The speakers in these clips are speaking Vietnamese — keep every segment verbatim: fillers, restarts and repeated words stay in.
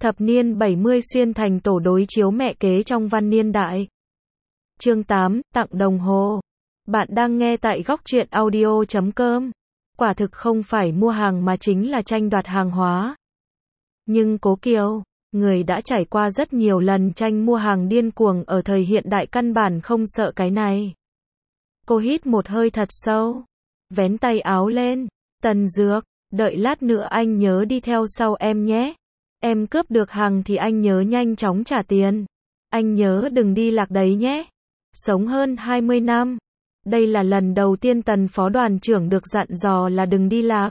Thập niên bảy mươi xuyên thành tổ đối chiếu mẹ kế trong văn niên đại. Chương tám, tặng đồng hồ. Bạn đang nghe tại góc truyện audio chấm com. Quả thực không phải mua hàng mà chính là tranh đoạt hàng hóa. Nhưng Cố Kiều, người đã trải qua rất nhiều lần tranh mua hàng điên cuồng ở thời hiện đại căn bản không sợ cái này. Cô hít một hơi thật sâu, vén tay áo lên. Tần Dược, đợi lát nữa anh nhớ đi theo sau em nhé. Em cướp được hàng thì anh nhớ nhanh chóng trả tiền. Anh nhớ đừng đi lạc đấy nhé. Sống hơn hai mươi năm. Đây là lần đầu tiên Tần phó đoàn trưởng được dặn dò là đừng đi lạc.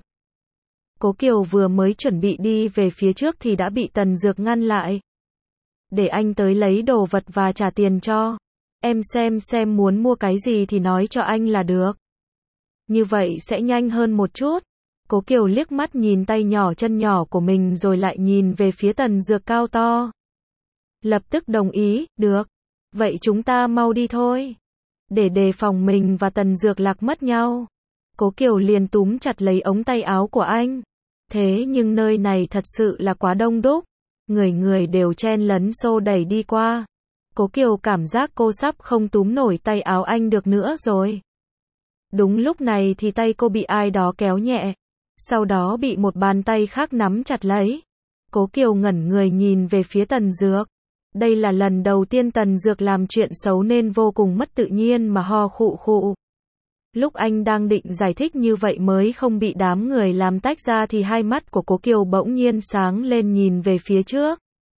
Cố Kiều vừa mới chuẩn bị đi về phía trước thì đã bị Tần Dược ngăn lại. Để anh tới lấy đồ vật và trả tiền cho. Em xem xem muốn mua cái gì thì nói cho anh là được. Như vậy sẽ nhanh hơn một chút. Cố Kiều liếc mắt nhìn tay nhỏ chân nhỏ của mình rồi lại nhìn về phía Tần Dược cao to. Lập tức đồng ý, được. Vậy chúng ta mau đi thôi. Để đề phòng mình và Tần Dược lạc mất nhau. Cố Kiều liền túm chặt lấy ống tay áo của anh. Thế nhưng nơi này thật sự là quá đông đúc. Người người đều chen lấn xô đẩy đi qua. Cố Kiều cảm giác cô sắp không túm nổi tay áo anh được nữa rồi. Đúng lúc này thì tay cô bị ai đó kéo nhẹ. Sau đó bị một bàn tay khác nắm chặt lấy. Cố Kiều ngẩn người nhìn về phía Tần Dược. Đây là lần đầu tiên Tần Dược làm chuyện xấu nên vô cùng mất tự nhiên mà ho khụ khụ. Lúc anh đang định giải thích như vậy mới không bị đám người làm tách ra thì hai mắt của Cố Kiều bỗng nhiên sáng lên nhìn về phía trước.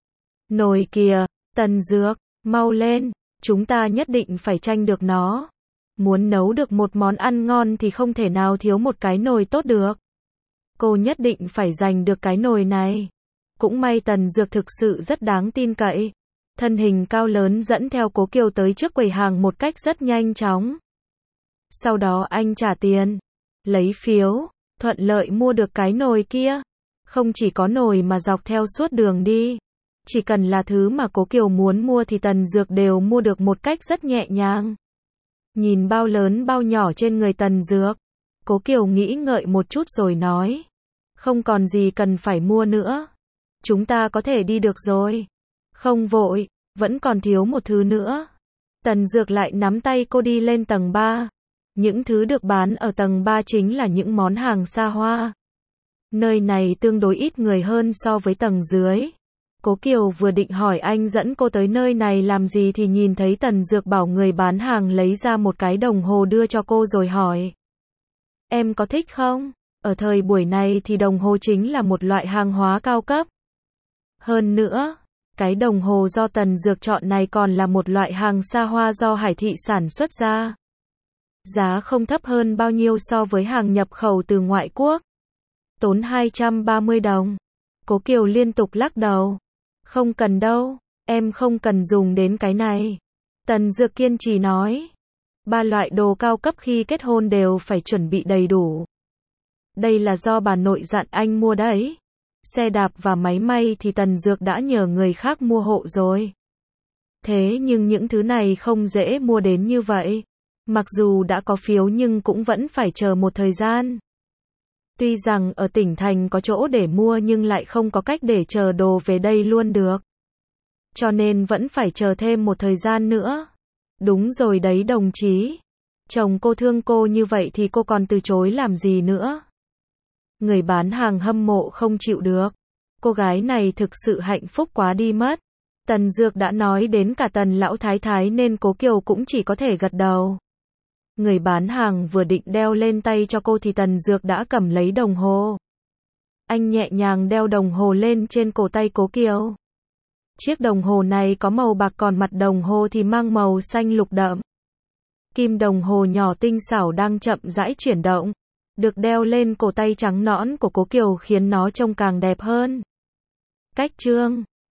Nồi kìa, Tần Dược, mau lên, chúng ta nhất định phải tranh được nó. Muốn nấu được một món ăn ngon thì không thể nào thiếu một cái nồi tốt được. Cô nhất định phải giành được cái nồi này. Cũng may Tần Dược thực sự rất đáng tin cậy. Thân hình cao lớn dẫn theo Cố Kiều tới trước quầy hàng một cách rất nhanh chóng. Sau đó anh trả tiền, lấy phiếu, thuận lợi mua được cái nồi kia. Không chỉ có nồi mà dọc theo suốt đường đi. Chỉ cần là thứ mà Cố Kiều muốn mua thì Tần Dược đều mua được một cách rất nhẹ nhàng. Nhìn bao lớn bao nhỏ trên người Tần Dược. Cố Kiều nghĩ ngợi một chút rồi nói. Không còn gì cần phải mua nữa. Chúng ta có thể đi được rồi. Không vội, vẫn còn thiếu một thứ nữa. Tần Dược lại nắm tay cô đi lên tầng ba. Những thứ được bán ở tầng ba chính là những món hàng xa hoa. Nơi này tương đối ít người hơn so với tầng dưới. Cố Kiều vừa định hỏi anh dẫn cô tới nơi này làm gì thì nhìn thấy Tần Dược bảo người bán hàng lấy ra một cái đồng hồ đưa cho cô rồi hỏi. Em có thích không? Ở thời buổi này thì đồng hồ chính là một loại hàng hóa cao cấp. Hơn nữa, cái đồng hồ do Tần Dược chọn này còn là một loại hàng xa hoa do Hải Thị sản xuất ra. Giá không thấp hơn bao nhiêu so với hàng nhập khẩu từ ngoại quốc. Tốn hai trăm ba mươi đồng. Cố Kiều liên tục lắc đầu. Không cần đâu, em không cần dùng đến cái này. Tần Dược kiên trì nói. Ba loại đồ cao cấp khi kết hôn đều phải chuẩn bị đầy đủ. Đây là do bà nội dặn anh mua đấy. Xe đạp và máy may thì Tần Dược đã nhờ người khác mua hộ rồi. Thế nhưng những thứ này không dễ mua đến như vậy. Mặc dù đã có phiếu nhưng cũng vẫn phải chờ một thời gian. Tuy rằng ở tỉnh thành có chỗ để mua nhưng lại không có cách để chờ đồ về đây luôn được. Cho nên vẫn phải chờ thêm một thời gian nữa. Đúng rồi đấy đồng chí. Chồng cô thương cô như vậy thì cô còn từ chối làm gì nữa. Người bán hàng hâm mộ không chịu được. Cô gái này thực sự hạnh phúc quá đi mất. Tần Dược đã nói đến cả Tần lão thái thái nên Cố Kiều cũng chỉ có thể gật đầu. Người bán hàng vừa định đeo lên tay cho cô thì Tần Dược đã cầm lấy đồng hồ. Anh nhẹ nhàng đeo đồng hồ lên trên cổ tay Cố Kiều. Chiếc đồng hồ này có màu bạc còn mặt đồng hồ thì mang màu xanh lục đậm. Kim đồng hồ nhỏ tinh xảo đang chậm rãi chuyển động. Được đeo lên cổ tay trắng nõn của Cố Kiều khiến nó trông càng đẹp hơn. Cách trương.